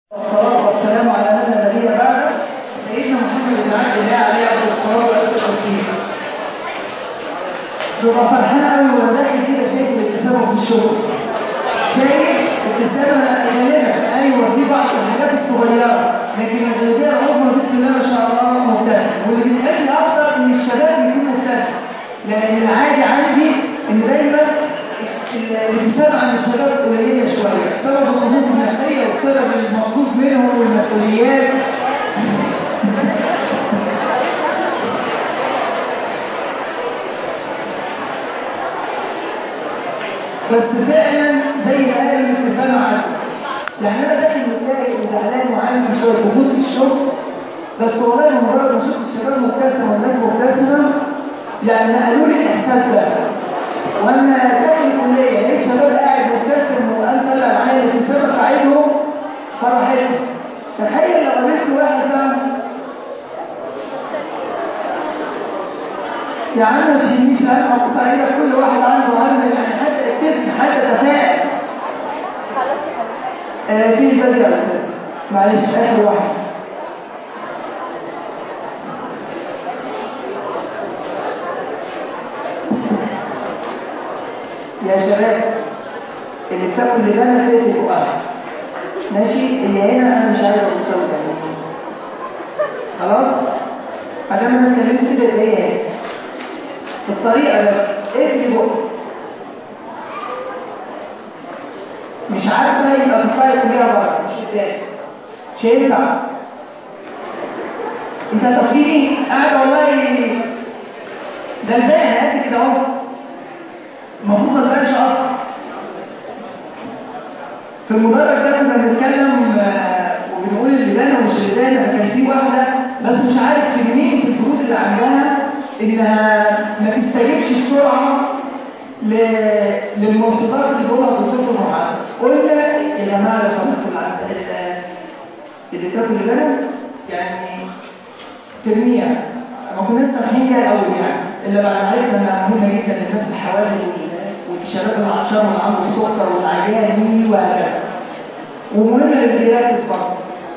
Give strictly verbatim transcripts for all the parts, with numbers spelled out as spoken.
والصلاة والسلام على من لا نبي بعده سيدنا محمد بن عبد الله عليه أفضل الصلاة والتسليم. ببقى فرحان قوي وانا داخل كده شايف الابتسامة في الشغل، شايف ابتسامة غالبا أيوه في بعض الحاجات الصغيرة، لكن الغالبية العظمى بسم الله ما شاء الله مبتسم. واللي بيسعدني أكتر إن الشباب يكون مبتسم، لأن العادي عندي إن دايما الابتسامة عن الشباب قليلة شوية بسبب الضغوط النفسية وبسبب المطلوب منهم والمسؤوليات. بس فعلا زي ما قال الابتسامة عنه، يعني أنا داخل متضايق وزعلان وعندي شوية ضغوط في الشغل، بس والله مجرد ما شفت الشباب مبتسمة والناس مبتسمة يعني نقلوا لي الإحساس ده. وانا داخل الكليه لقيت شباب قاعد مبتسم وقال طلع معايا الابتسامه بتاعتهم فرحتني. تخيل لو قابلت واحد بقى يا عم ما تشيلنيش هم ابص عليك، كل واحد عنده هم، يعني حتى يبتسم حتى تفاعل. آه في الباب يا استاذ معلش اخر واحد. يا شباب اللي بتاكل لبانة فيه فوقها ماشي، اللي هنا انا مش عايز اوصل يعني خلاص. ادام انا اتكلمت كده يبقى هي الطريقه بس اقفل بقى، مش عارفه يبقى تفاعل كلها بره مش قدام، مش هينفع. انت تفكيري قاعد والله ده الباقي هاتي كده اهو، المفروض ما تبقاش اصلا. في المدرج ده كنا بنتكلم وبنقول اللبانه ومش اللبانه، فكان في واحده بس مش عارف في منين في الجهود اللي عندها انها ما تستجيبش بسرعه للملحوظات اللي جوه الدكتور في المعامله. قلنا يا جماعه لو سمحتوا اللي بتاكل لبانه يعني ترميها، ما كناش سامحين كده الاول يعني، الا بعد ما عرفنا انها مهمه جدا للناس الحوادث والشباب العطشان واللي عنده السكر والعجان دي وهكذا، ومهمه للزيارات برضه.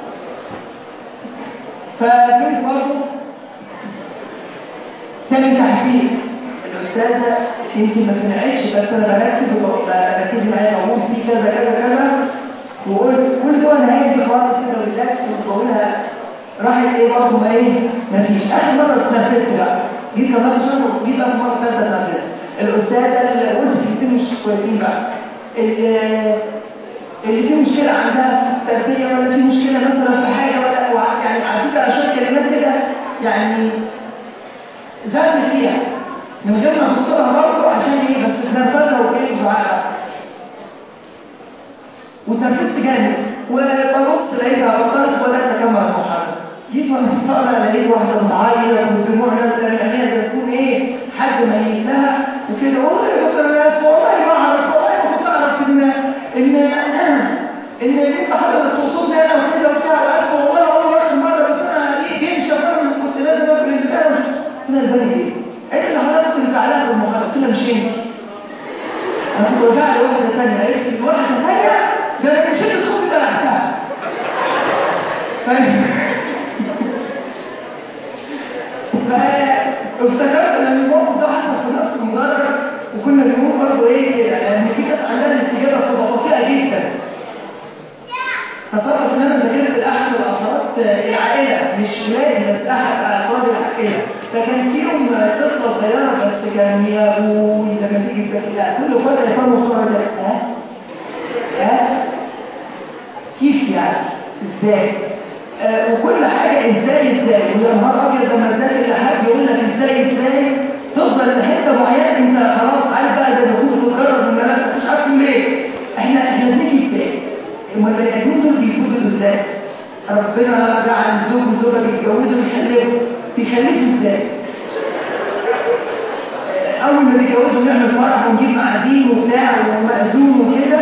فكنت برضه ثاني تحديد الاستاذه يمكن ما سمعتش بس انا بركز بركز معايا بقول في كذا كذا كذا، وقلت كل دول انا هادي خالص كده وريلاكس وبقولها راحت ايه برضه ما ايه مفيش. اخر مره اتنفست بقى جيت كمان شهر وجيت بقى في مره ثالثه اتنفست. الاستاذه اللي قلت كلمتين مش كويسين بقى، اللي اللي فيه مشكله عندها في التربيه ولا في مشكله مثلا في حاجه ولا يعني على فكره اشوف كلمات كده يعني زعلت فيها من غير ما ابص لها برضه عشان ايه بس اتنفسها وكانت دعاء وتنفست جامد وببص لقيتها بطلت ولا تكمل المحاضره. جيت وانا طالع لقيت واحده بتعيط والدموع نازله من عينيها زي تكون ايه حد ميت لها وكده. والله يا دكتور انا اسف والله ما اعرف، والله ما كنت اعرف ان ان ان انت حضرتك توصلني انا وكده وبتاع، واسف والله اول اخر مره بس انا لقيت شغال كنت لازم اكل البتاع. قلت لها البالي ايه؟ قالت لي حضرتك كنت زعلانه في المحاضره. قلت لها مش انت، انا كنت وجع لي واحده ثانيه. قالت لي واحده ثانيه ده انا كان شدت صوتي بلعتها. فافتكرت ان الموقف ده حصل في نفس المدرج وكنا بنقول برضه ايه كده، لان في ناس عندها الاستجابه بتبقى بطيئه جدا. تصرف ان انا ذاكرت لاحد الافراد العائله مش ولادي بس احد افراد العائله، فكان فيهم طفله صغيره بس كان يا ابوي ده كان بيجي لا كل فتره يفهموا الصوره ده ها ها كيف يعني ازاي آه وكل حاجه ازاي ازاي ويا نهار ابيض لما تذاكر لحد يقول لك ازاي ازاي تفضل لحته معينه انت خلاص عارف بقى زي ما كنت بتجرب من المدرسه مش عارف ليه. احنا احنا بنيجي ازاي؟ هم البني ادمين دول بيفوتوا ازاي؟ ربنا جعل الزوج والزوجه بيتجوزوا ويخلفوا بيخلفوا ازاي؟ اول ما بيتجوزوا نعمل فرح ونجيب معازيم وبتاع ومأذون وكده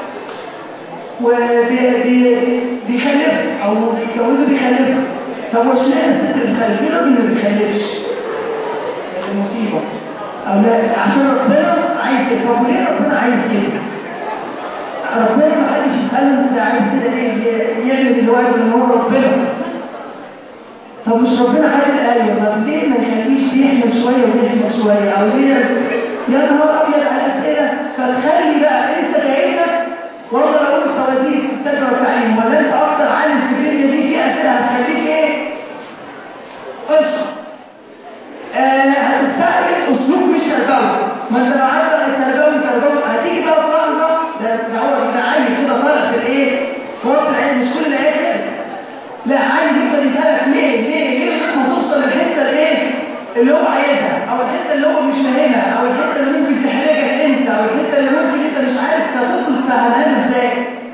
وبيخلفوا او بيتجوزوا بيخلفوا. طب وش لا الست بتخلف ليه الراجل ما بيخلفش؟ المصيبه او لا عشان ربنا عايز كده. طب وليه ربنا عايز كده؟ ربنا ما حدش يساله انت عايز كده ايه يعمل اللي هو يقول ان هو ربنا. طب مش ربنا عادل؟ ايوه. طب ليه ما يخليش يحمل شويه ويحمل شويه؟ او ليه يا نهار ابيض على الاسئله؟ فتخلي بقى انت كعينك والله لو قلت توازيك في التربيه والتعليم ولا انت اكتر عالم في الدنيا دي، في اسئله هتخليك ايه؟ اسكت. آه هتستعمل اسلوب مش تربوي. ما انت لو عندك التربوي تربوي هتيجي بقى طالبه ده هو بيبقى عايز كده طالع في الايه؟ في وسط العين. مش كل العين كده، لا عايز يفضل يسالك ليه ليه ليه لغايه ما توصل للحته الايه اللي هو عايزها، او الحته اللي هو مش فاهمها، او الحته اللي ممكن تحرجك انت، او الحته اللي ممكن انت مش عارف تفصل فهمها ازاي.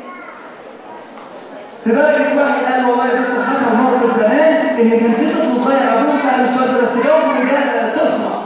لدرجه واحد قال والله بس حصل موقف زمان ان كان في طفل صغير ابوه سال السؤال ده بس جاوب اجابه طفله،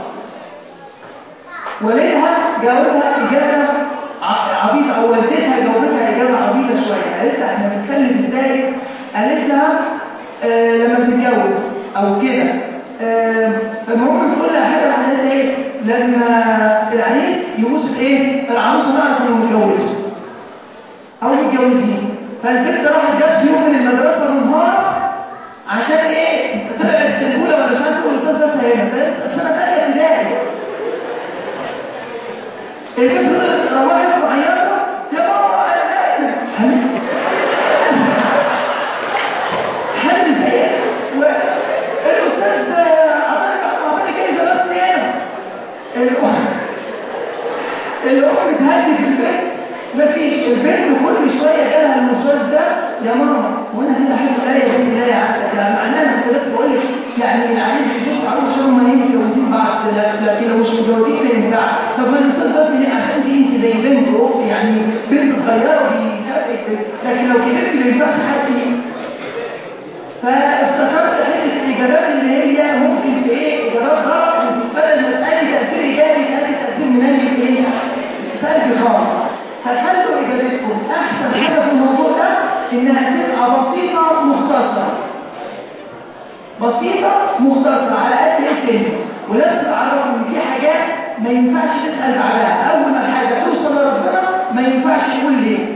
والدها جاوبها اجابه عبيطه، او والدتها جاوبتها اجابه عبيطه شويه. قالت لها احنا بنتكلم ازاي؟ قالت لها آه لما بنتجوز او كده. آه فالمهم تقول لها حاجه عن ايه؟ لما العريس يبوس ايه؟ العروسه نعرف انه متجوزه او متجوزين. فالبنت راحت جت في يوم من المدرسه منهار عشان ايه؟ طلعت الاولى ولا مش عارفه تقول الاستاذ ده هنا في سنه ثانيه ابتدائي. البنت طلعت روحت معيطه يا ماما انا اسف حد ازاي؟ والاستاذ عطاني جايزه بس هنا. الام الام بتهدي في البيت مفيش. البنت كل شويه جالها المسواس ده يا ماما وانا هنا حاجه لا يا بنتي لا يا عسل، يعني معناها انا كنت بس بقول لك يعني العريس يشوف عروس عشان هم ايه متجوزين بعض، لكن لو مش متجوزين ما ينفعش. طب ما الاستاذ بس ليه؟ عشان دي انت زي بنت يعني بنت صغيره بيكافئك، لكن لو كبرتي ما ينفعش حد يجي. فافتكرت حته الاجابات اللي هي ممكن في ايه اجابات غلط، بدل ما تأدي تاثير ايجابي تأدي تاثير منافي ايه؟ سلبي خالص. فخلوا اجابتكم احسن حاجه في الموضوع ده انها تبقى بسيطه مختصره. بسيطه مختصره على قد ايه سن، ولازم تعرفوا ان في حاجات ما ينفعش تسال بعدها. اول ما الحاجه توصل لربنا ما ينفعش تقول ليه.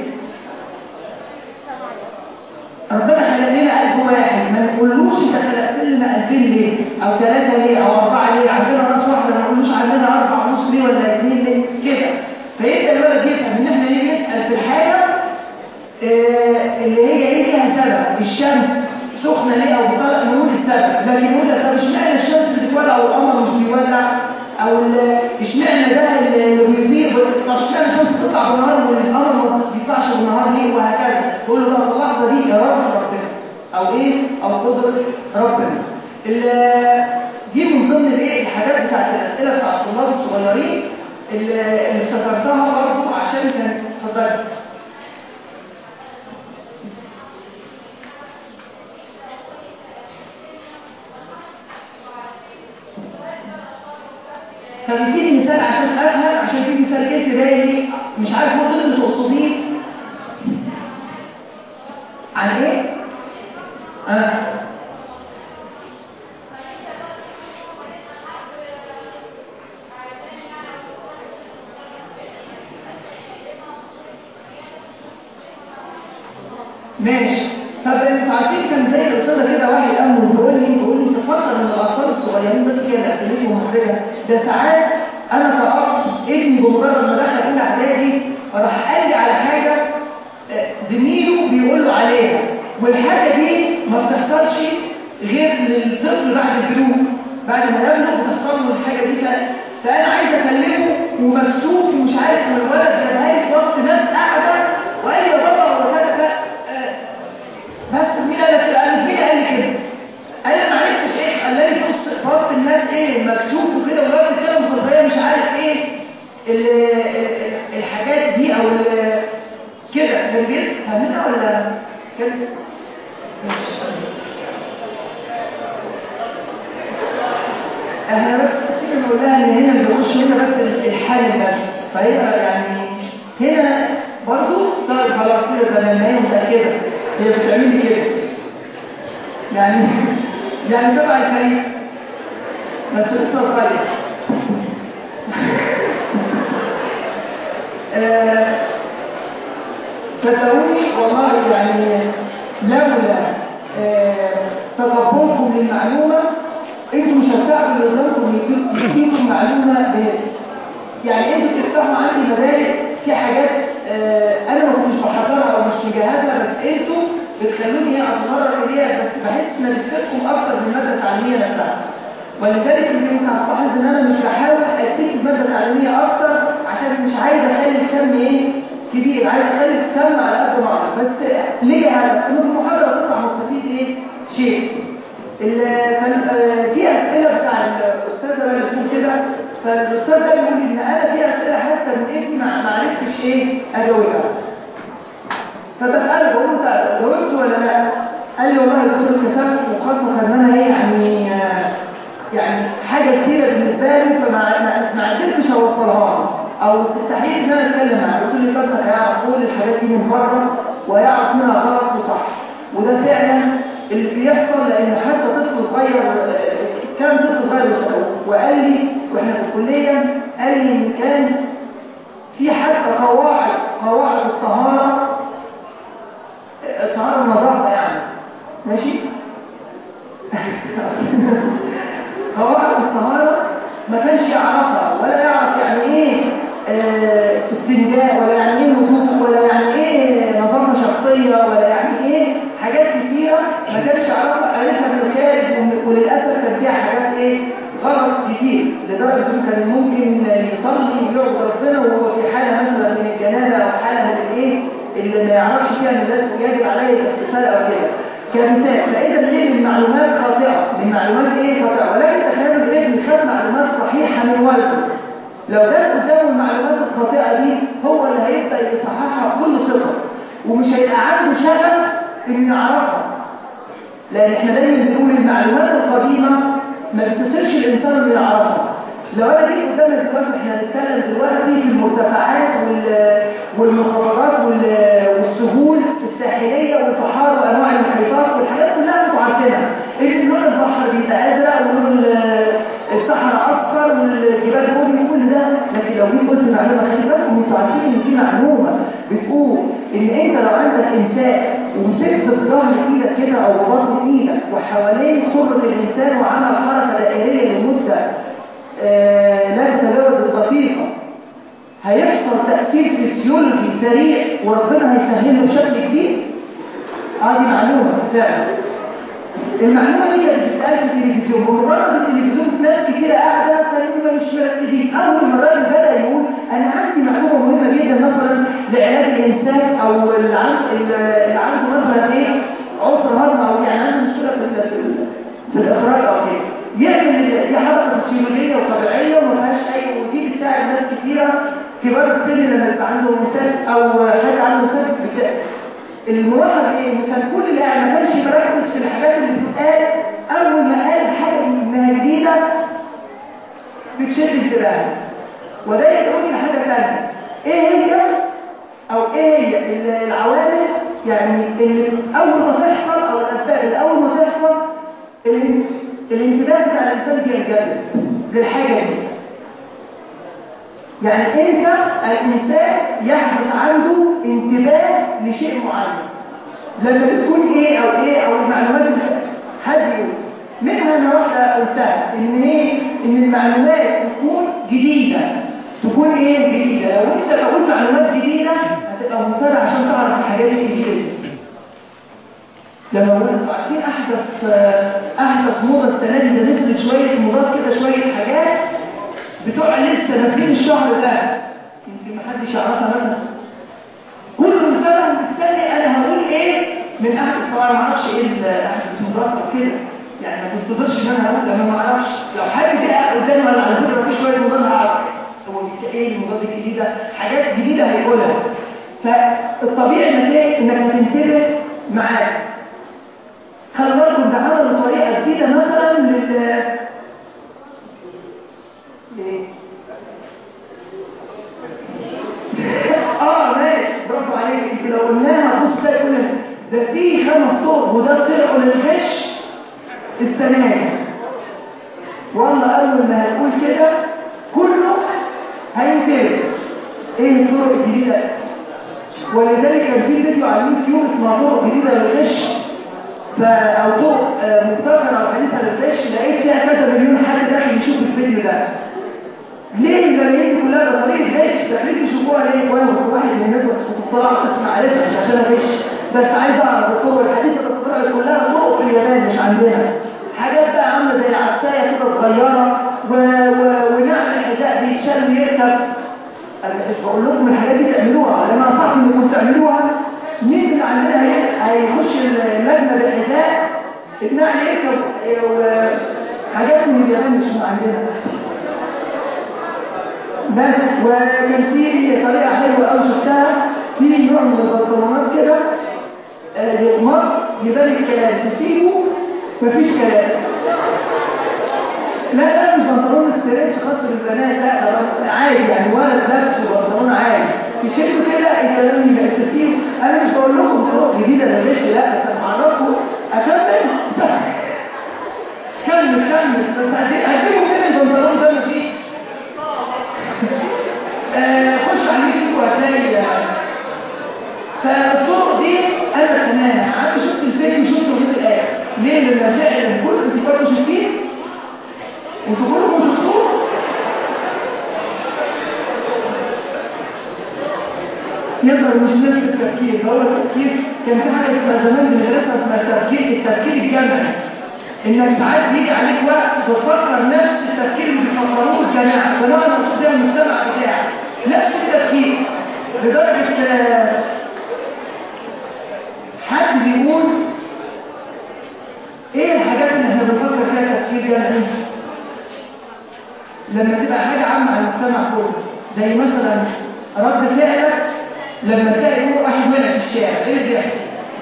ربنا خلق لنا قلب واحد، ما نقولوش انت خلقت لنا قلبين ليه او ثلاثه ليه او اربعه ليه، عندنا راس واحده ما نقولوش عندنا اربع نص ليه ولا اثنين ليه كده. فيبدا الولد يفهم ان احنا نيجي نسال في الحاجه آه اللي هي ايه فيها سبب. الشمس سخنه ليه او بتطلع نقول السبب، لكن نقول طب اشمعنى الشمس بتتولع او القمر مش بيولع، او اشمعنى ده اللي بيضيء، طب اشمعنى الشمس بتطلع بالنهار والقمر ما بيطلعش بالنهار ليه، وهكذا. تقول له بقى في اللحظه دي اراده ربنا او ايه او قدره ربنا. دي من ضمن الايه الحاجات بتاعت الاسئله بتاعت الطلاب الصغيرين اللي افتكرتها برضه عشان كان اتفضل. فبيديني مثال عشان افهم، عشان في مثال جه في بالي مش عارف هو ده اللي تقصديه عن ايه؟ اه ماشي. طب انتوا عارفين كان زي الاستاذه كده واحد امر بيقول لي بيقول لي تفكر ان الاطفال الصغيرين بس كده اللي اسئلتهم محرجه، ده ساعات انا كأب ابني بمجرد ما دخل اولى اعدادي راح قال لي على حاجه زميله بيقول له عليها، والحاجه دي ما بتحصلش غير للطفل بعد البلوغ، بعد ما يبلغ بتحصل له الحاجه دي. فانا عايز اكلمه ومكسوف ومش عارف، والولد جابها لي في وسط ناس قاعده وقال لي يا بابا هو كده بس مين قال لك؟ قال مين قال لي كده؟ قال لي ما عرفتش ايه، قال لي في وسط الناس ايه مكسوف وكده، والولد بيتكلم بطريقه مش عارف ايه الحاجات دي او كده. كان بيفهمنا ولا كان احنا بس كده نقول لها ان هنا اللي بيخش هنا بس الحالة بس، فهي يعني هنا برضو طيب خلاص كده زمان هي متأكدة هي بتعملي كده يعني يعني تبع الفريق بس لسه صغير. صدقوني والله يعني لولا آه تقبلكم للمعلومه انتوا مش هتساعدوا اللي قدامكم يديكم معلومه بس. يعني انتوا بتفتحوا عندي مدارس في حاجات آه انا ما كنتش بحضرها او مش مجهزها، بس انتوا بتخلوني اتمرن اليها، بس بحس ان بتفيدكم اكتر من الماده التعليميه نفسها. ولذلك يمكن هتلاحظ ان انا مش بحاول اديك الماده التعليميه اكتر عشان مش عايز اخلي الكم ايه كبير، عايز اخلي الكم على قد ما اقدر. بس ليه هذا؟ انه في المحاضره تطلع مستفيد ايه شيء. في اسئله بتاع الاستاذ ده اللي بيقول كده، فالاستاذ ده بيقول ان انا في اسئله حتى من ابني ما عرفتش ايه اجاوبها، فبساله بقول له انت جاوبت ولا لا؟ قال لي والله كنت اتكسفت، وخاصه ان انا ايه يعني يعني حاجه كتيره بالنسبه لي، فما ما قدرتش اوصلها له، او استحيل ان انا اتكلم معاه. قلت له طب هيعرف كل الحاجات دي من بره ويعرف منها غلط وصح، وده فعلا اللي بيحصل. لان حتى طفل صغير كان طفل صغير وقال لي واحنا في الكليه، قال لي ان كان في حتى قواعد قواعد الطهاره الطهاره النظافه يعني ماشي قواعد الطهاره ما كانش يعرفها، ولا يعرف يعني ايه آه استنجاء، ولا يعني ايه وضوء، ولا يعني ايه نظافه شخصيه، ولا يعني ايه حاجات كتيره ما كانش يعرفها، عرفها من الخارج. وللاسف كان فيها حاجات ايه غلط كتير، لدرجه انه كان ممكن يصلي ويعبد ربنا وهو في حاله مثلا من الجنابه او حاله من الايه اللي ما يعرفش فيها ان لازم يجب عليه الاغتسال او كده كمثال. فاذا ليه من معلومات خاطئه، من معلومات ايه خاطئه. ولكن تخيلوا الابن خد معلومات صحيحه من والده، لو جت قدامه المعلومات الخاطئه دي هو اللي هيبدا يصححها بكل ثقه، ومش هيبقى عنده شغف انه يعرفها. لان احنا دايما بنقول المعلومات القديمه ما بتصيرش الانسان انه يعرفها. لو انا جيت قدامك دلوقتي، احنا هنتكلم دلوقتي في المرتفعات والمنخفضات والسهول الساحليه والبحار وانواع المحيطات والحاجات كلها انتوا عارفينها، ان لون البحر بيبقى ازرق ولون الصحراء اصفر والجبال بني كل ده. لكن لو جيت قلت معلومه خلي بالكم انتوا عارفين ان في معلومه بتقول ان انت لو عندك امساك ومسكت بظهر ايدك كده او ببطن ايدك وحوالين سره الانسان وعمل حركه دائريه لمده آه لا تتجاوز الدقيقه، هيحصل تاثير فيسيولوجي سريع وربنا هيسهله بشكل كبير. اه دي معلومه فعلا. المعلومه دي بتتقال في التلفزيون، بمجرد التلفزيون ناس كتير قاعده كانوا مش مركزين. اول ما الراجل بدا يقول انا عندي معلومه مهمه جدا مثلا لعلاج الانسان او اللي عنده مثلا ايه عسر هضم او يعني عنده مشكله في في الاخراج او كده، يعمل دي حركه فسيولوجيه وطبيعيه وما فيهاش اي، ودي بتساعد ناس كتيره كبار السن لما يبقى عندهم مثال او حاجه عنده مثال. الملاحظ ايه؟ ان كان كل اللي قاعد ما كانش مركز في الحاجات اللي بتتقال، اول ما قال حاجه انها جديده بتشد انتباهه. وده يدعوني لحاجه ثانيه، ايه هي او ايه هي العوامل يعني اللي اول ما تحصل او الاسباب اللي اول ما تحصل الانتباه بتاع الانسان بينجذب للحاجه دي. يعني امتى الانسان يحدث عنده انتباه لشيء معين؟ لما بتكون ايه او ايه او المعلومات حد يقول منها انا واحده قلتها ان ايه ان المعلومات تكون جديده، تكون ايه جديده. لو انت تقول معلومات جديده هتبقى مضطر عشان تعرف الحاجات الجديده دي. لما انتوا عارفين احدث احدث موضه السنه دي، ده نزلت شويه موضات كده، شويه حاجات بتوع لسه نازلين الشهر ده يمكن ما حدش يعرفها مثلا. كل سنه مستني انا هقول ايه من احدث، طبعا ما اعرفش ايه احدث موضات كده يعني، ما تنتظرش ان انا هقول لما ما اعرفش. لو حد جه قدامي ولا على فكره في شويه موضات هعرف هو ايه الموضات الجديده، حاجات جديده هيقولها. فالطبيعي انك ايه انك هتنتبه معاه. خلي بالكم ده عملوا طريقه جديده مثلا لل اه ماشي برافو عليك. انت لو قلناها بص تلاقي كل ده في خمس صور وده طلعوا للغش السنه دي. والله اول ما هنقول كده كله هينتبه. ايه الطرق الجديده؟ ولذلك كان في فيديو على اليوتيوب اسمها طرق جديده للغش او طرق مبتكره او حديثه للغش، لقيت فيها كذا مليون حد داخل يشوف الفيديو ده. ليه الجماهير كلها ده طريقه غش؟ داخلين يشوفوها ليه؟ وانا كنت واحد من الناس بس كنت طالع اسمع عارفها مش عشان اغش، بس عايز اعرف الطرق الحديثه اللي طلعت كلها طرق في اليابان مش عندنا. حاجات بقى عامله زي العبسايه كده صغيره و... و... ونعمل حذاء بيتشال ويركب. انا مش بقول لكم الحاجات دي تعملوها، انا نصحت انكم تعملوها. مين اللي عندنا هيخش اللجنه بالحذاء النعل يركب وحاجات من اليابان مش من عندنا. بس وكان في طريقه حلوه قوي شفتها، في نوع من البنطلونات كده يضمر يبان الكلام، تسيبه مفيش كلام. لا لا مش بنطلون ستريتش خاص بالبنات، لا ده عادي يعني ولد لابسه بنطلون عادي يشيله كده الكلام يبقى تسيبه. انا مش بقول لكم طرق جديده للغش، لا بس هعرفكم. اكمل كمل كمل بس هديكم فين البنطلون ده مفيش. خش على اليوتيوب وهتلاقي. فالطرق دي انا تمام قعدت شفت الفيديو شفته لغايه الاخر. ليه؟ لان فعلا كل انت برضه شفتيه انتوا كلكم شفتوه. يقدر مش نفس التفكير، هو التفكير كان في حاجه اسمها زمان بندرسها اسمها التفكير التفكير الجمعي، انك ساعات بيجي عليك وقت بتفكر نفس التفكير اللي بيفكروه الجماعه، جماعه المقصود ده المجتمع بتاعك نفس التفكير، لدرجه حد بيقول ايه الحاجات اللي احنا بنفكر فيها تفكير جمعي لما تبقى حاجه عامه على المجتمع كله، زي مثلا رد فعلك لما تلاقي واحد وقع في الشارع، ايه اللي بيحصل؟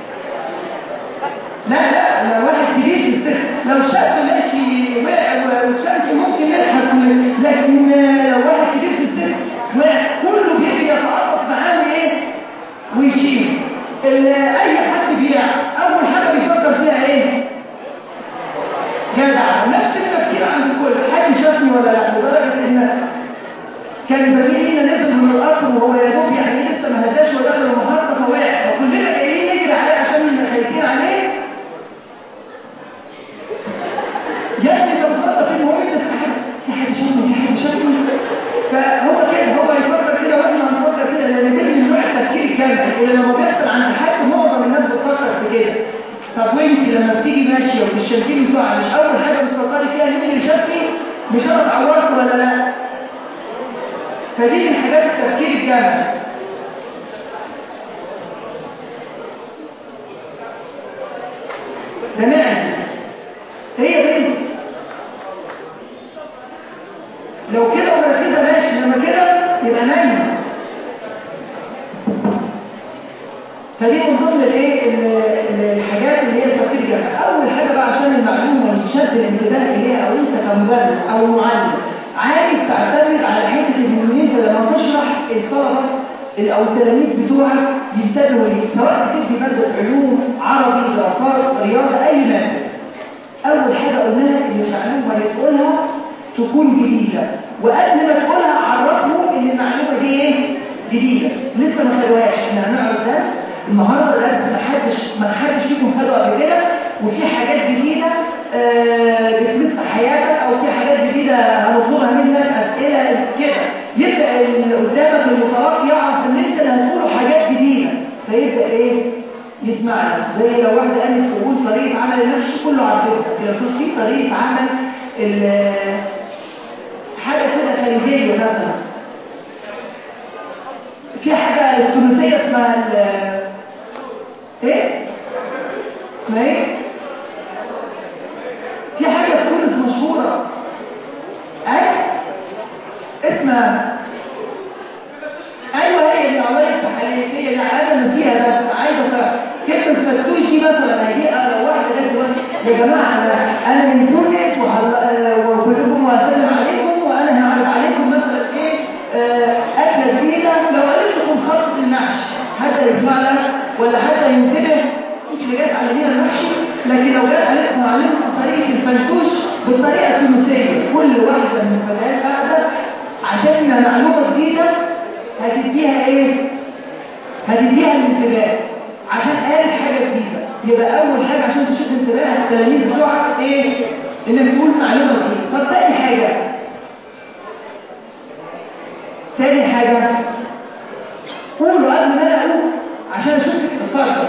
لا لا لو واحد كبير في السن، لو شاب ماشي وقع وشاب ممكن يضحك، لكن لو واحد كبير في السن وقع كله بيجي يتعاطف معاه ايه ويشيل. اي حد بيقع اول حاجه بيفكر فيها ايه؟ جدع. نفس التفكير عند الكل. حد شافني ولا لا؟ لدرجه ان كان بديل لنا نزل من القطر وهو يا دوب يعني لسه ما هداش ودخل المحطه فوقع، وكلنا جايين نجري عليه عشان خايفين عليه. يعني انت بتفكر في المهم انت في حد شافني في حد شافني فهو كده هو يفكر كده واحنا هنفكر كده، لان ده من نوع التفكير الجمعي اللي لما بيحصل عند حد معظم الناس بتفكر في كده. طب وانت لما بتيجي ماشيه وبتشاركيني بتوع مش اول حاجه بتفكري فيها مين اللي شافني؟ مش انا اتعورت ولا لا؟ فدي من حاجات التفكير الجمعي. ده نعم هي بنت لو كده ولا كده ماشي، لما كده يبقى نايمه. فدي من ضمن الايه الحاجات اللي هي التفكير الجمعي. اول حاجه بقى عشان المعلومه يشد الانتباه اليها، او انت كمدرس او معلم عايز تعتمد على حته ان انت لما تشرح الطلبه او التلاميذ بتوعك ينتبهوا ليك، سواء بتدي ماده علوم، عربي، دراسات، رياضه، اي ماده. اول حاجه قلناها ان المعلومه اللي تقولها تكون جديده، وقبل ما تقولها عرفهم ان المعلومه دي ايه؟ جديده، لسه ما خدوهاش. احنا هنعرض درس النهارده، درس ما حدش ما حدش فيكم خده قبل كده، وفي حاجات جديده آه بتمس حياتك، او في حاجات جديده هنطلبها منك اسئله كده، يبدا اللي قدامك المتلقي يعرف ان انت اللي هتقوله حاجات جديده، فيبدا ايه؟ يسمعنا. زي لو واحده قامت تقول طريقه عمل النفس كله عارفينها، لو في طريقه عمل حاجه كده خارجيه مثلا، في حاجه الثلاثيه اسمها ايه؟ اسمها ايه؟ في حاجه في تونس مشهوره اي اسمها ايوه هي دي عمليه التحاليل، هي اللي انا فيها ده عايزه كلمه فتوش دي مثلا. هيجي لو واحده جت دلوقتي يا جماعه انا انا من تونس وكلكم واسلم عليكم وانا هعرض عليكم مثلا ايه اكله جديده، لو قالت لكم خطه المحشي حتى يسمع لك ولا حتى ينتبه انت اللي جاي تعلمينا المحشي. لكن لو جت عليكم معلمكم طريقه الفنتوش بالطريقه التونسيه، كل واحده من الفتيات قاعده عشان معلومه جديده هتديها ايه؟ هتديها الانتباه عشان قالت حاجه جديده. يبقى اول حاجه عشان تشد انتباه التلاميذ بتوعك ايه؟ انك تقول معلومه جديده. طب تاني حاجه تاني حاجه قولوا قبل ما انا اقول عشان اشوفك تتفرج.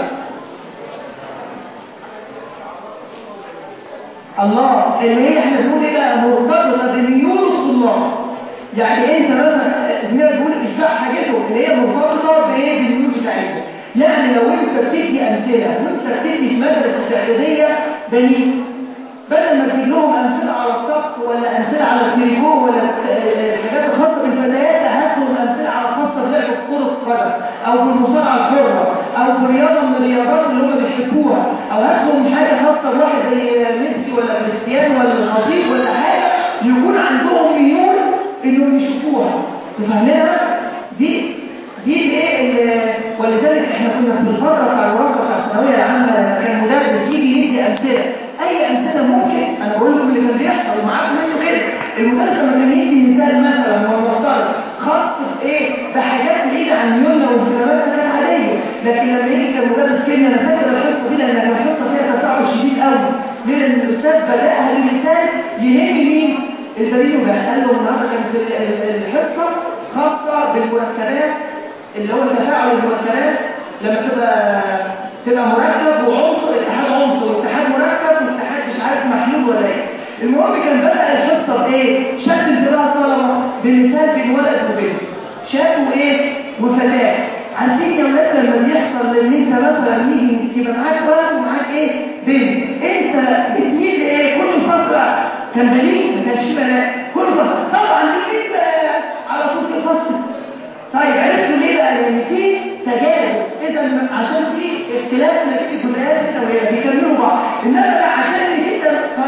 الله اللي هي احنا بنقول ايه بقى؟ مرتبطه بميول الطلاب. يعني انت مثلا زميلك بيقول اشباع حاجته اللي هي مرتبطه بايه؟ بالميول بتاعتها. يعني لو انت بتدي امثله وانت بتدي في مدرسه اعداديه بنين، بدل ما تجيب لهم امثله على الطبخ ولا امثله على التريكو ولا الحاجات الخاصه بالفنيات، هات لهم امثله على خاصه بلعب كره القدم او بالمصارعه الحره او برياضه من الرياضات اللي هم بيحبوها، او هات لهم حاجه خاصه بواحد زي ميسي ولا كريستيانو ولا الخطيب ولا حاجه يكون عندهم ميول انهم يشوفوها. تفهمنا دي دي ايه؟ ولذلك احنا كنا في الفتره بتاع الوقفه بتاع الثانويه العامه لما كان مدرس يجي يدي امثله، اي امثله ممكن، انا بقول لكم اللي كان بيحصل ومعاكم منه كده. المدرس لما كان يدي مثال مثلا ونفترض خاص بايه؟ بحاجات بعيده عن ميولنا واهتماماتنا كانت عاديه، لكن لما يجي كان مدرس كيمياء، انا فاكر الحصه دي لان كانت حصه فيها تفاعل شديد قوي، ليه؟ لان الاستاذ بداها بمثال يهم مين؟ البريد. قال له النهارده كانت الحصه خاصه بالمركبات اللي هو تفاعل المركبات لما تبقى تبقى مركب وعنصر، اتحاد عنصر واتحاد مركب واتحاد مش عارف محلول ولا ايه. المهم كان بدأ الحصه بايه؟ شد انتباه الطلبه بمثال بين ولد وبنت، شافوا ايه؟ وفتاه. عارفين يا ولاد لما بيحصل ان انت مثلا يجي يبقى معاك ولد ومعاك ايه؟ بنت، انت بتميل لايه؟ كل فتره كان بنين ما كانش بنات، كل فتره طبعا بتميل على طول في الفصل. طيب عرفتوا ليه بقى؟ لان في تجارب، اذا عشان في اختلاف نتيجه الجزئيات التوعيه بيكملوا بعض، انما ده عشان في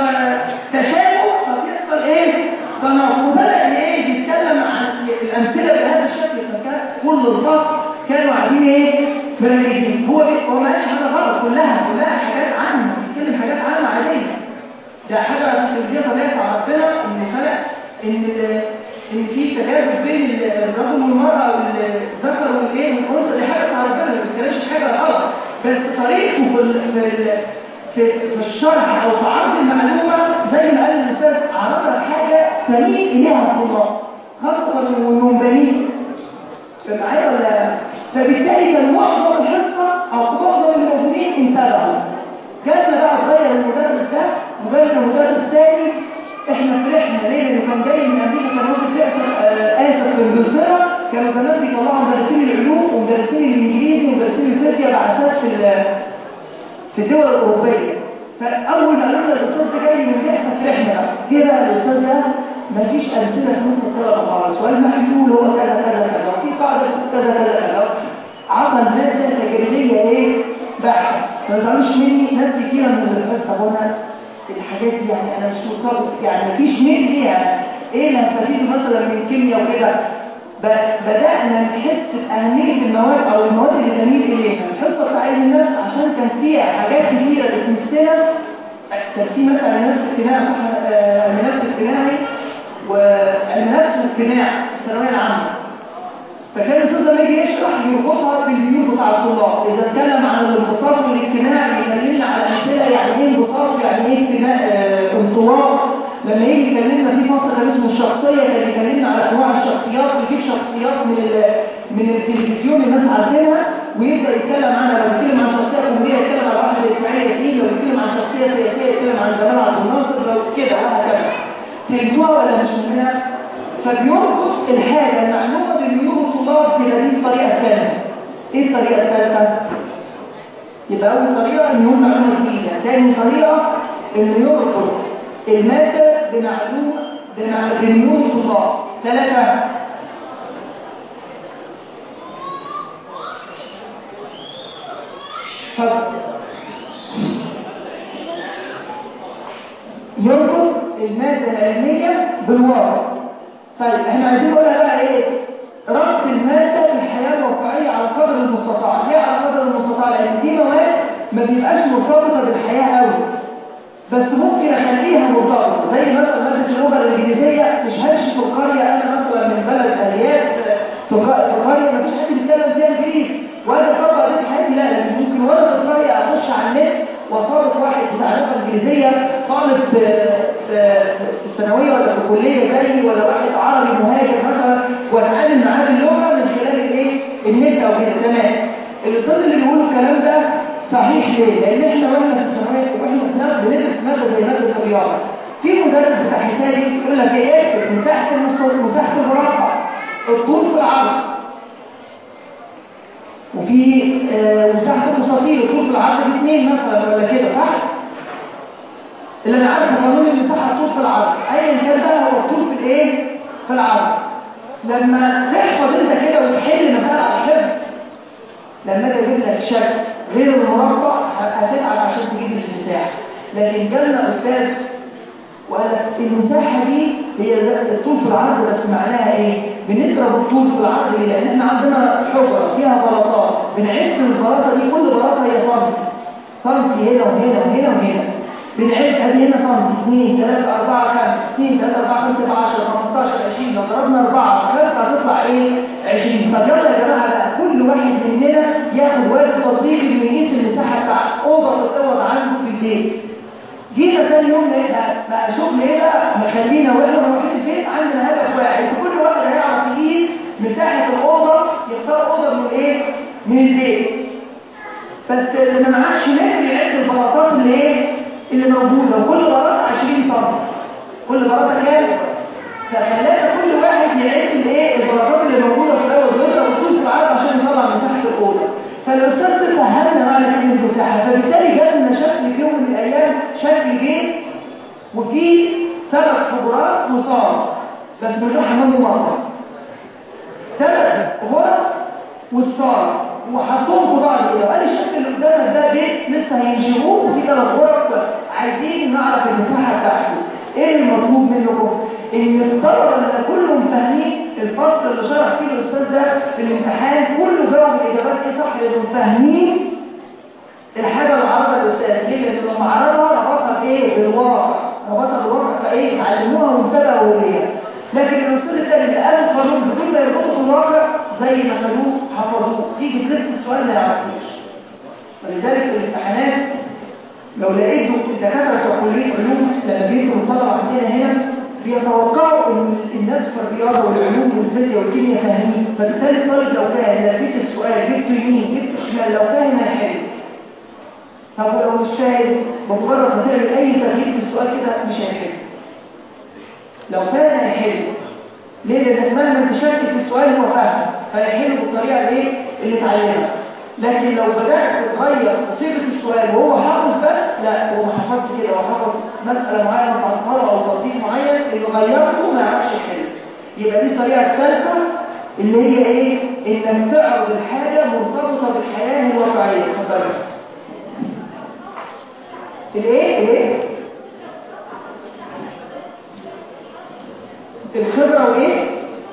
تشابه فبيحصل ايه؟ تناقض. وبدا ايه؟ يتكلم عن الامثله بهذا الشكل، فكان كل الفصل كانوا قاعدين ايه؟ مركزين. هو هو ما قالش حاجه غلط، كلها كلها حاجات عامه، بيتكلم حاجات عامه عاديه. ده حاجه سلبيه طبيعه ربنا ان خلق ان ان في تجاذب بين الرجل والمراه والذكر والايه والانثى، دي حاجه بتاع ربنا ما بيتكلمش حاجه غلط، بس طريقته في في في الشرح او في عرض المعلومه زي ما قال الاستاذ عرض حاجه تميل اليها الله خاصه المنبنين. معايا ولا؟ فبالتالي كان معظم الحصه او معظم الموجودين انتبهوا. جالنا بقى صغير المدرس ده وجالنا المدرس الثاني، احنا فرحنا ليه؟ لانه كان جاي من امريكا، كان راجل بيحصل اسف في انجلترا، كانوا زمان بيطلعوا مدرسين العلوم ومدرسين الانجليزي ومدرسين الفيزياء بعثات في في الدول الاوروبيه. فاول ما قالوا لنا الاستاذ ده جاي من بيحصل فرحنا بقى. ايه بقى الاستاذ ده؟ مفيش امثله في نص الطلبه خالص، والمحلول هو كذا كذا كذا، وفي قاعده كذا كذا كذا، عمل ماده تجريبيه ايه؟ بحث. ما تزعلوش مني، ناس كتيره من الحصه هنا الحاجات دي يعني انا مش مرتبط، يعني مفيش ميل ليها. ايه اللي هنستفيده مثلا من الكيمياء وكده؟ بدانا نحس باهميه المواد او المواد اللي تميل اليها. الحصه بتاع علم النفس عشان كان فيها حاجات كتيره بتمثلها، كان في مثلا علم نفس اجتماعي، صح؟ علم نفس اجتماعي وعلم نفس اجتماع الثانويه العامه. فكان الاستاذ لما يجي يشرح يربطها بالميول بتاع الطلاب. اذا اتكلم عن الانبساط والاجتماع يكلمنا على امثله يعني ايه انبساط، يعني ايه اجتماع انطواء. لما يجي يكلمنا في فصل كان اسمه الشخصيه، كان يكلمنا على انواع الشخصيات، ويجيب شخصيات من من التلفزيون الناس عارفينها ويبدا يتكلم عنها. لو بيتكلم عن شخصيه كوميديه يتكلم على واحد زي اسماعيل ياسين، لو بيتكلم عن شخصيه سياسيه يتكلم عن جمال عبد الناصر، لو كده وهكذا. فهمتوها ولا مش فاهمينها؟ فبيربط الحاجه المعلومه بميول الطلاب كده. دي الطريقه الثانيه. ايه الطريقه الثالثه؟ يبقى اول طريقه ان هم معلومه جديده، ثاني طريقه انه يربط الماده بمعلومه بميول الطلاب، ثلاثه يربط الماده العلميه بالواقع. طيب احنا عايزين نقولها بقى ايه؟ ربط الماده بالحياه الواقعيه على قدر المستطاع. ليه على قدر المستطاع؟ لان دي مواد ما بيبقاش مرتبطه بالحياه قوي، بس ممكن اخليها مرتبطه، زي مثلا ماده اللغه الانجليزيه. مش همشي في القريه انا مثلا من بلد اليات في قريه ما فيش حد بيتكلم فيها انجليزي، واجي بتاع اللغه الانجليزيه طالب في في الثانويه ولا في الكليه زيي، ولا واحد عربي مهاجر مثلا واتعامل معاه باللغه من خلال الايه؟ النت او كده. تمام. الاستاذ اللي بيقول الكلام ده صحيح ليه؟ لان احنا واحنا في الثانويه واحنا بندرس ماده زي ماده الرياضه، في مدرس بتاع حسابي يقول لك ايه؟ اكتب مساحه مساحه المربع، الطول في العرض، وفي آه مساحه المستطيل، الطول في العرض باثنين مثلا ولا كده، صح؟ اللي انا عارفه قانون المساحه الطول في العرض، ايا كان بقى هو الطول في الايه؟ في العرض. لما تحفظ انت كده وتحل مساله على الحفظ، لما اجي اجيب لك شكل غير المربع هتتعب عشان تجيب المساحه. لكن جالنا استاذ وقال المساحه دي هي الطول في العرض، بس معناها ايه؟ بنضرب الطول في العرض ليه؟ لان احنا عندنا حجره فيها بلاطات، بنعد البلاطه دي، كل بلاطه هي سنتي، سنتي هنا وهنا وهنا وهنا، بنعد ادي هنا سنتي اثنين ثلاثة أربعة خمسة اثنين ثلاثة أربعة خمسة عشرة خمستاشر عشرين، لو ضربنا أربعة خمسة هتطلع ايه؟ عشرين. طب يلا يا جماعه بقى كل واحد مننا ياخد واجب تطبيقي انه يقيس المساحه بتاع اوضه تتوضع عنده في البيت. جينا ثاني يوم لقينا بقى شغل ايه بقى؟ مخلينا واحنا رايحين البيت عندنا هدف واحد، كل واحد هيعرف يقيس مساحه الاوضه، يختار اوضه من ايه؟ من البيت. بس اللي ما معاش متر يعد البلاطات اللي ايه؟ اللي موجوده، وكل بلاطه عشرين سم، كل بلاطه كام؟ فخلانا كل واحد يعد الايه؟ البلاطات اللي موجوده في الاول ويضرب الطول في العرض عشان يطلع مساحه الاوضه. فالاستاذ فهمنا معنى كلمه مساحه، فبالتالي جاب لنا شكل في يوم من الايام شكل بيت وفيه ثلاث حجرات وصاله، بس من غير حمام ومطبخ، ثلاث غرف والصاله، وحطوهم في بعض كده، وقال الشكل اللي قدامنا ده بيت لسه هينشئوه وفيه ثلاث غرف، عايزين نعرف المساحه بتاعته. ايه المطلوب منكم؟ ان الطلبه اللي كلهم فاهمين الفصل اللي شرح فيه الاستاذ ده في الامتحان كله جاوب الاجابات ايه صح، لانهم فاهمين الحاجه اللي عرضها الاستاذ. ليه؟ لان لما عرضها ربطها بايه؟ بالواقع، ربطها بالواقع فايه؟ علموها وانتبهوا ليها. لكن الاستاذ الثاني اللي قال القانون بدون ما يربطه بالواقع زي ما خدوه حفظوه، يجي تلف السؤال ما يعرفوش. ولذلك في الامتحانات لو لقيتوا الدكاتره بتوع كليه علوم لما بيجوا الطلبه عندنا هنا بيتوقعوا ان الناس في الرياضه والعلوم والفيزياء والكيمياء فاهمين، فبالتالي الطالب لو فاهم لفيت السؤال جبت يمين جبت شمال لو فاهم هيحل. طب لو مش فاهم بمجرد ما تعمل اي تغيير في السؤال كده مش هيحل. لو فاهم هيحل. ليه؟ لان مهما انت شكك في السؤال هو فاهم فهيحله بالطريقه الايه؟ اللي اتعلمها. لكن لو بدات تغير صيغه السؤال وهو حافظ بس، لا هو ما حفظش كده، هو حافظ مساله معينه مفهومه او تطبيق معين اللي غيرته ما يعرفش يحل. يبقى دي الطريقه الثالثه اللي هي ايه؟ انك تعرض الحاجه مرتبطه بالحياه الواقعيه. اتفضل. الايه؟ الايه؟ الخبره وايه؟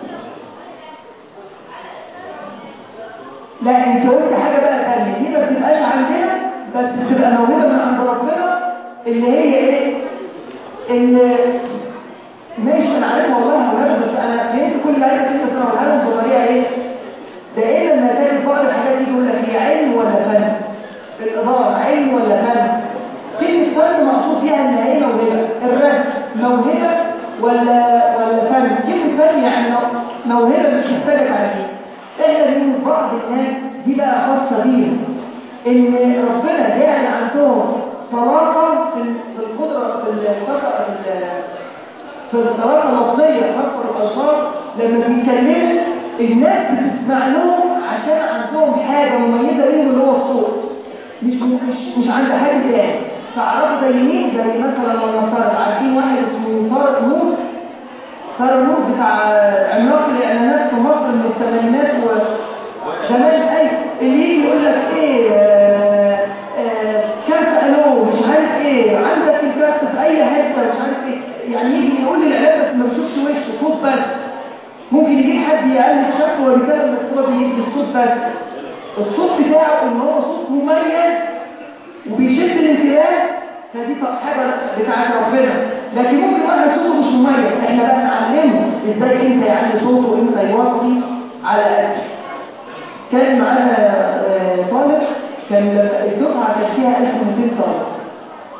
لا انت قلت حاجه بقى ثانيه، دي ما بتبقاش عندنا بس بتبقى موهبه من عند ربنا، اللي هي ايه؟ اللي ماشي انا عارفها والله موهبه، بس انا فهمت كل اللي عايزه انت تقولها لهم بطريقه ايه؟ ده ايه لما تاجي بعض الحاجات دي يقول لك هي علم ولا فن؟ الاداره علم ولا فن؟ كلمه فن مقصود فيها ان هي موهبه، الرسم موهبه ولا ولا فن؟ كلمه فن يعني موهبه مش محتاجه تعريف. احنا من بعض الناس دي بقى خاصه بيهم ان ربنا جعل عندهم طلاقه في القدره في الطاقه في الطلاقه اللفظيه خاصه بالالفاظ، لما بيتكلموا الناس بتسمع لهم عشان عندهم حاجه مميزه ليهم اللي هو الصوت، مش مش مش عند حد تاني. فعرفوا زي مين؟ زي مثلا لو نفترض عارفين واحد اسمه طارق نور، طارق نور بتاع عملاق الاعلانات في مصر من الثمانينات وزمان، اي اللي يجي يقول لك ايه آه آه كارت الو مش عارف ايه، عندك الكارت في اي حته مش عارف ايه، يعني يجي يقول لي الاعلان بس ما بشوفش وشه، صوت بس. ممكن يجيب حد يقلد شكله وبيتكلم بس هو بيدي الصوت بس. الصوت بتاعه ان هو صوت مميز وبيشد الانتباه، فدي حاجه بتاعت ربنا. لكن ممكن واحد صوته مش مميز، احنا بقى نعلمه ازاي امتى يعلي صوته وامتى يوطي على قد. كان معانا طالب كان الدفعه كان فيها ألف ومئتين طالب،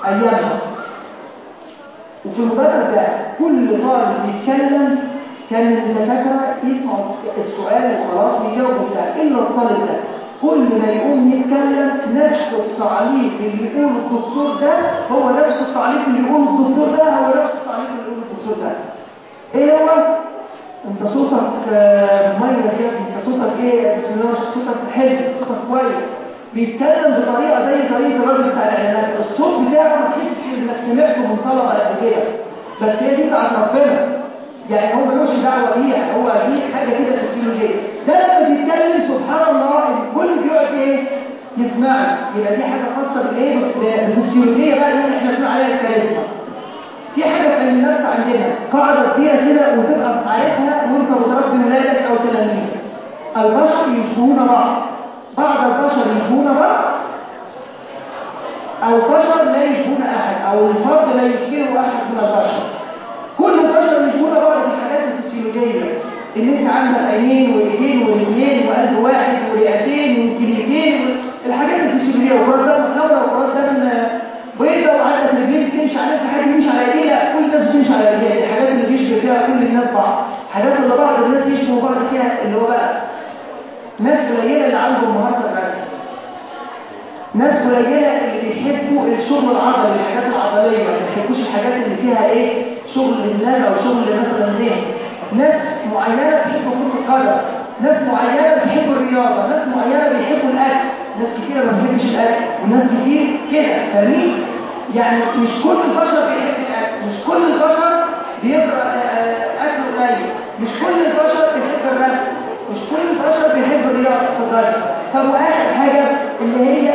ايامها. وفي المدرج ده كل طالب بيتكلم كان الدكاتره يسمعوا السؤال وخلاص بيجاوبوا بتاع، الا الطالب ده كل ما يقوم يتكلم نفس التعليق اللي يقوله الدكتور ده هو نفس التعليق اللي يقوله الدكتور ده هو نفس التعليق اللي يقوله الدكتور ده. ايه هو؟ انت صوتك مميز يا ابني، انت صوتك ايه؟ بسم الله، صوتك حلو، صوتك كويس. بيتكلم بطريقه زي طريقه الراجل بتاع الاعلانات، الصوت بتاعه ما تحسش انك سمعته من طلبه قد كده، بس هي دي بتاعت ربنا. يعني هو ملوش دعوه بيها، هو دي حاجه كده فسيولوجيه. ده لما بيتكلم سبحان الله الكل بيقعد ايه؟ يسمعه. يبقى دي حاجه خاصه بالايه؟ بالفسيولوجيه بقى اللي احنا بنقول عليها الكاريزما. في حاجه في النفس عندنا قاعده كبيره كده وتبقى عارفها وانت بتربي ولادك او تلاميذك. البشر يشبهون بعض، بعض البشر يشبهون بعض، او بشر لا يشبهون احد، او الفرد لا يشبه احد من البشر. كل البشر يشبهون بعض في الحاجات الفسيولوجيه، ان انت عندك عينين وايدين ورجلين وقلب واحد ورئتين وكليتين، الحاجات الفسيولوجيه. وكرات دم خضراء وكرات دم بيضاء وعندك رجلين بتمشي عليها، حاجه بتمشي على ايديها، كل الناس بتمشي على ايديها. الحاجات اللي بيشبه فيها كل الناس بعض، حاجات اللي بعض الناس يشبهوا بعض فيها اللي هو بقى ناس قليله اللي عندهم مهاره الرسم، ناس قليله اللي بيحبوا الشغل العضلي، الحاجات العضليه، ما بيحبوش الحاجات اللي فيها ايه شغل الدماغ او شغل مثلا ذهن. ناس معينه بتحب كره القدم، ناس معينه بتحب الرياضه، ناس معينه بيحبوا الاكل، ناس كتير ما بتحبش الاكل، وناس كتير كده. فاهمين؟ يعني مش كل البشر بيحب الاكل، مش كل البشر بيقرا اكل قليل، مش كل البشر بيحب الرسم، مش كل البشر بيحب الرياضه في الغالب. طب واخر حاجه اللي هي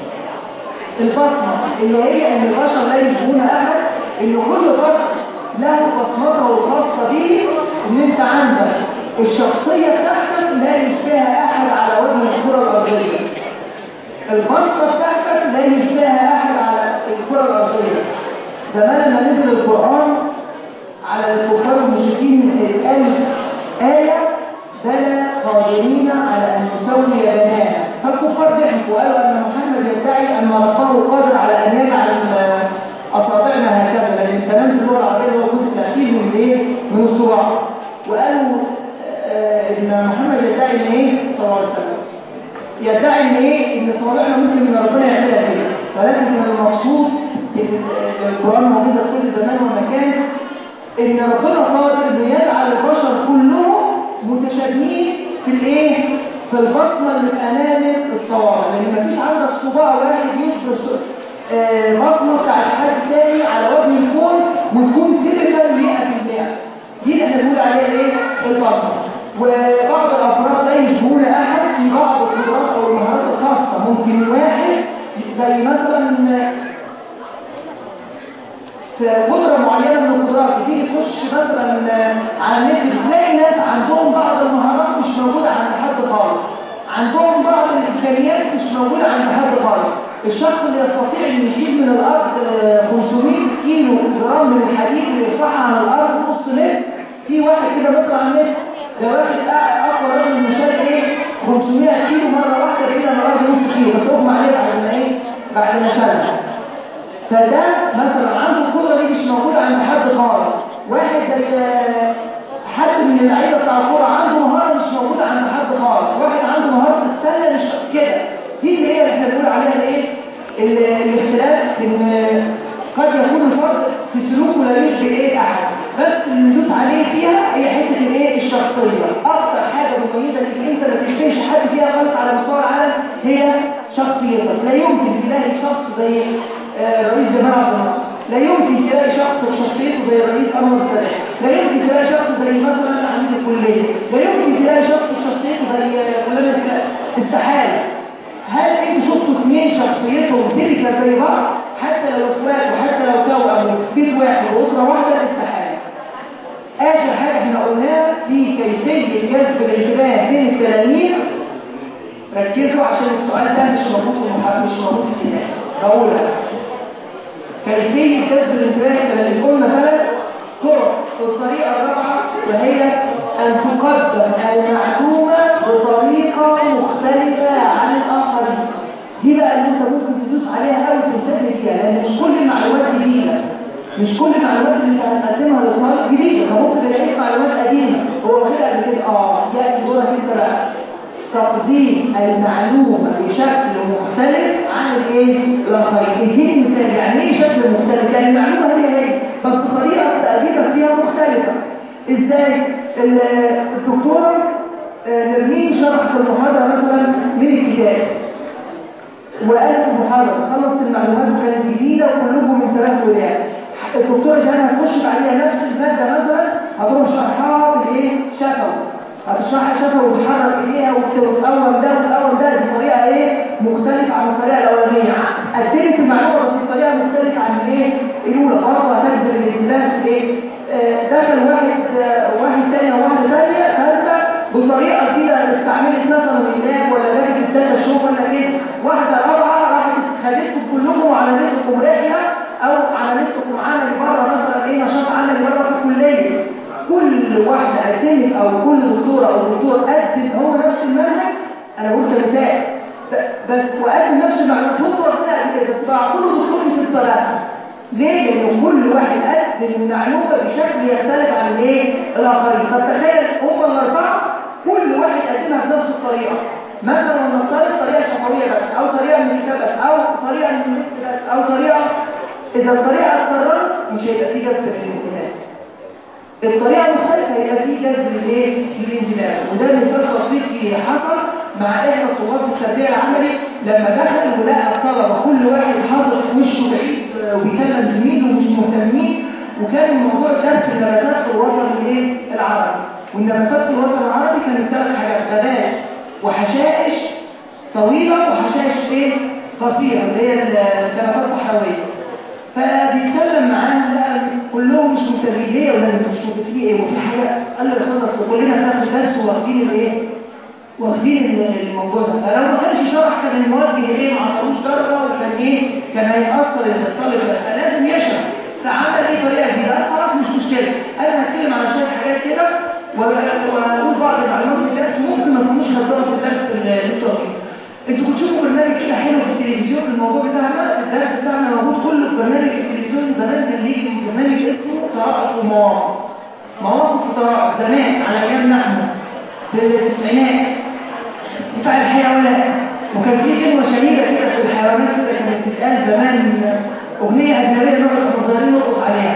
البصمه، اللي هي ان البشر لا يشبهون احد، ان كل فرد له بصمته الخاصه به، ان انت عندك الشخصيه بتاعتك لا يشبهها احد على وجه الكره الارضيه، البصمه بتاعتك لا يشبهها احد على الكره الارضيه. زمان لما نزل القران على الكفار المشركين قال ايه بلى قادرين على ان نسوي بنانا، فالكفار ضحكوا وقالوا ان محمد يدعي ان ربه قادر على ان يجعل اصابعنا هكذا، لان الكلام في اللغه العربيه هو جزء تاكيد من ايه؟ من الصباع. وقالوا آه ان محمد يدعي ان ايه؟ صلى الله عليه وسلم يدعي ان ايه؟ ان صوابعنا ممكن ان ربنا يعملها كده، ولكن المقصود القران موجود في كل زمان ومكان ان ربنا قادر انه يجعل البشر كلهم متشابهين في الايه؟ في البصمه اللي في امام الصوابع، لان مفيش عندك صباع واحد يشبه بصمه بتاعت حد ثاني على وجه الكون وتكون تبقى مية في المية. دي اللي احنا بنقول عليها ايه؟ البصمه. وبعض الافراد لا يشبهون احد في بعض القدرات او المهارات الخاصه. ممكن واحد زي مثلا في قدره معينه من القدرات تيجي تخش مثلا على النت تلاقي ناس عندهم بعض المهارات مش موجوده عند حد خالص، عندهم بعض الامكانيات مش موجوده عند حد خالص. الشخص اللي يستطيع ان يشيل من الارض خمسمية كيلو جرام من الحديد اللي يرفعها عن الارض نص متر، في واحد كده متر على النت ده واخد اقوى راجل مشال ايه خمسمية كيلو مره واحده كده من الارض نص كيلو، بس اغمى عليه بعد ما ايه؟ بعد ما شالها. فده مثلا عنده القدره دي مش موجوده عند حد خالص. واحد زي حد من اللعيبه بتاع الكوره عنده مهاره مش موجوده عند حد خالص. واحد عنده مهاره السله مش كده. دي اللي هي اللي احنا بنقول عليها ايه؟ الاختلاف، ان قد يكون الفرد في سلوكه لا يشبه ايه احد، بس اللي ندوس عليه فيها هي حته الايه؟ الشخصيه. اكتر حاجه مميزه ليك انت ما تشبهش حد فيها خالص على مستوى العالم هي شخصيتك. لا يمكن تلاقي شخص زي رئيس جمال عبد الناصر، لا يمكن تلاقي شخص بشخصيته زي رئيس انور السادات، لا يمكن تلاقي شخص زي مثلا عميد الكليه، لا يمكن تلاقي شخص بشخصيته زي فلان. استحاله. هل انت شفتوا اثنين شخصيتهم تلك زي بعض حتى لو اخوات وحتى لو توأم بيت واحد واسره واحده؟ استحاله. اخر حاجه احنا قلناها في كيفيه جذب الانتباه بين التلاميذ، ركزوا عشان السؤال ده مش موجود في المحاضره، مش موجود في الكتاب. بقولها كيفيه جذب الانتباه التلاميذ. قلنا ثلاث طرق. الطريقه الرابعه وهي ان تقدم المعلومه بطريقه مختلفه عن الاخرين. دي بقى اللي انت ممكن تدوس عليها قوي تنتبه فيها، لان مش كل المعلومات مش كل المعلومات اللي انت هتقدمها للطالب جديده، فممكن تلاقي معلومات قديمه هو واخدها قبل كده. اه ياتي دورك انت بقى تقديم المعلومه بشكل مختلف عن الايه؟ الاخرين. اديني مثال يعني ايه شكل مختلف؟ يعني المعلومه هي هي بس طريقه تقديمها فيها مختلفه. ازاي؟ الدكتوره نرمين شرحت المحاضره مثلا من الكتاب وقالت المحاضره خلصت المعلومات وكانت جديده وكلكم من ثلاث ولايات. الدكتوره جانا هتخش عليها نفس الماده مثلا هتروح شرحها بالايه؟ شفوي، هتشرحها شفوي وتحرك ايديها وتقوم ده وتقوم ده بطريقه ايه؟ مختلفه عن الطريقه الاولانيه. قدمت المعلومه بس بطريقه مختلفه عن الايه؟ الاولى. برضه هتجذب الانتباه ايه؟ دخل واحد واحد ثاني او واحده ثانيه ثالثه بطريقه كده استعملت مثلا اللاب ولا لابس الداتا شو ولا كده. واحده رابعه راحت خدتكم كلكم وعملتكم رحله او عملتكم عملي بره مثلا ايه نشاط عملي بره في الكليه. كل واحده قدمت او كل دكتوره او دكتور قدم هو نفس المنهج، انا بقول كمثال بس وقدم نفس المعلومات خدوا ربنا قد كده بس مع كل دكتور في الصلاه. ليه؟ لأن كل واحد قدم المعلومة بشكل يختلف عن الايه؟ الآخرين. فتخيل هم الأربعة كل واحد قدمها بنفس الطريقة. مثلا نفترض طريقة شفوية بس أو طريقة من الكتاب بس أو طريقة من النت بس أو طريقة. إذا الطريقة اتكررت مش هيبقى فيه جذب للانتباه. الطريقة المختلفة هيبقى فيه جذب للايه؟ للانتباه. وده مثال تطبيقي حصل مع إحدى الطلاب في التربية العملي لما دخل ولقى الطلبة كل واحد حاطط وشه بعيد وبيكلم زميله ومش مهتمين. وكان الموضوع درس النباتات في الوطن الايه؟ العربي. والنباتات في الوطن العربي كانت ثلاث حاجات: غابات وحشائش طويلة وحشائش ايه؟ قصيرة اللي هي النباتات الصحراوية. فبيتكلم معاهم لقى كلهم مش متفقين. ليه ولا مش متفقين ايه؟ وفي حاجة قال له يا استاذ اصل كلنا بناخد درس واخدين الايه؟ واخدين الموضوع ده. فلو ما كانش شرح كان الموجه ايه؟ ما عطلوش درجه وكان ايه؟ كان هيأثر الطالب ده. لازم يشرح. فعمل ايه طريقه جديده؟ خلاص مش مشكله. انا هتكلم على شويه حاجات كده وهقول بعض المعلومات في الدرس ممكن ما تكونوش خدتوها في الدرس اللي انتوا واخدينه. انتوا بتشوفوا برنامج كده حلو في التلفزيون. الموضوع بتاعنا الدرس بتاعنا موجود كل برنامج في التلفزيون. زمان كان بيجي برنامج اسمه ترأس ومواقف. مواقف وترأس زمان على ايامنا احنا في التسعينات بتاع الحيوانات. وكان في كلمه شهيره كده في الحيوانات كده كانت بتتقال زمان اغنيه اجنبيه نقعد صغيرين نرقص عليها.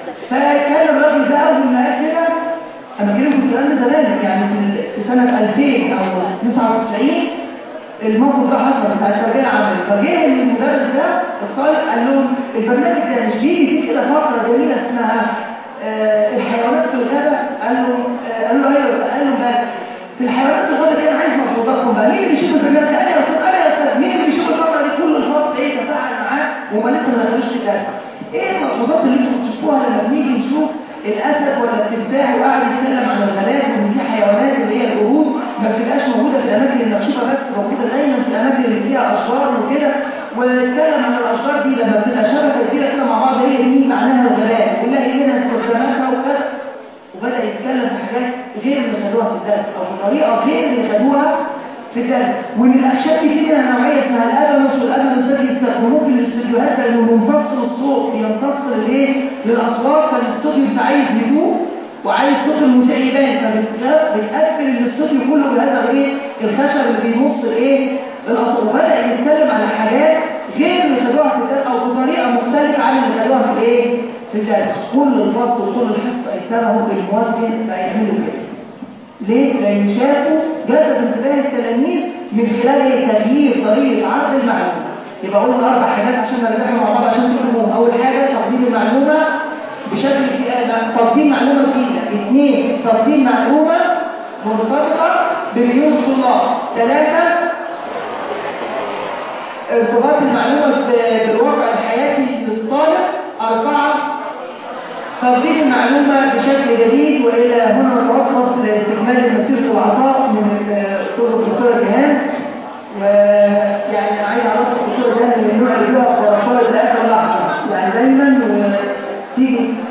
فكان الراجل ده اول ما قال كده انا كلمه كنت قال زمان يعني في سنه ألفين او تسعة وتسعين الموقف ده حصل بتاع التربيه العمليه. فجه المدرس ده الطالب قال لهم البرنامج ده مش بيجي فيه كده فقره جميله اسمها آه الحيوانات في الغابه؟ قال له آه قال له ايوه. قال له بس في الحيوانات في الغابه كان عايز ملحوظاتكم بقى. مين اللي بيشوف البرنامج ده؟ انا يا استاذ انا يا استاذ. مين اللي بيشوف الفقره دي كل الفصل ايه تفاعل معاه وما لسه ما دخلوش في الدرس؟ ايه الملحوظات اللي انتوا بتشوفوها لما بنيجي نشوف الاسد ولا التمساح وقاعد يتكلم عن الغابات وان في حيوانات اللي هي القرود ما بتبقاش موجوده في الاماكن المكشوفه بس موجوده دايما في الاماكن اللي فيها اشجار وكده. ونتكلم عن الاشجار دي لما بتبقى شبكه كبيره كده مع بعض هي دي معناها الغابات ونلاقي لنا استخداماتها وكذا. وبدا يتكلم في حاجات غير اللي خدوها في الدرس او بطريقه غير اللي خدوها في الدرس. وان الاخشاب دي فيها نوعيه اسمها الابانوس. والابانوس ده بيستخدموه في الاستوديوهات لانه بيمتص الصوت بيمتص الايه؟ للاصوات. فالاستوديو انت عايز هدوء وعايز صوت المذيع يبان فبتقفل الاستوديو كله بهذا الايه؟ الخشب اللي بيمص الايه؟ الاصوات. وبدا يتكلم على حاجات غير اللي خدوها في الدرس او بطريقه مختلفه عن اللي خدوها في الايه؟ في الدرس. كل الفصل وكل الحصه اجتمعوا بالموجه فيعملوا كده. ليه؟ لان شافوا جذب انتباه التلاميذ من خلال تغيير طريقه عرض المعلومه. يبقى قلنا اربع حاجات عشان نرجعهم مع بعض عشان تفهموهم. اول حاجه تقديم المعلومه بشكل تقديم معلومه جديده. اثنين تقديم معلومه مرتبطه بمليون الطلاب. ثلاثه ارتباط المعلومه بالواقع الحياتي للطالب. اربعه تقديم المعلومه بشكل جديد. والى هنا نتوقف لاستكمال مسيره العطاء من الاستاذ الدكتوره جيهان. ويعني عايز اعرف الدكتوره جيهان من النوع اللي فيها خرافات لاخر لحظه يعني دايما تيجي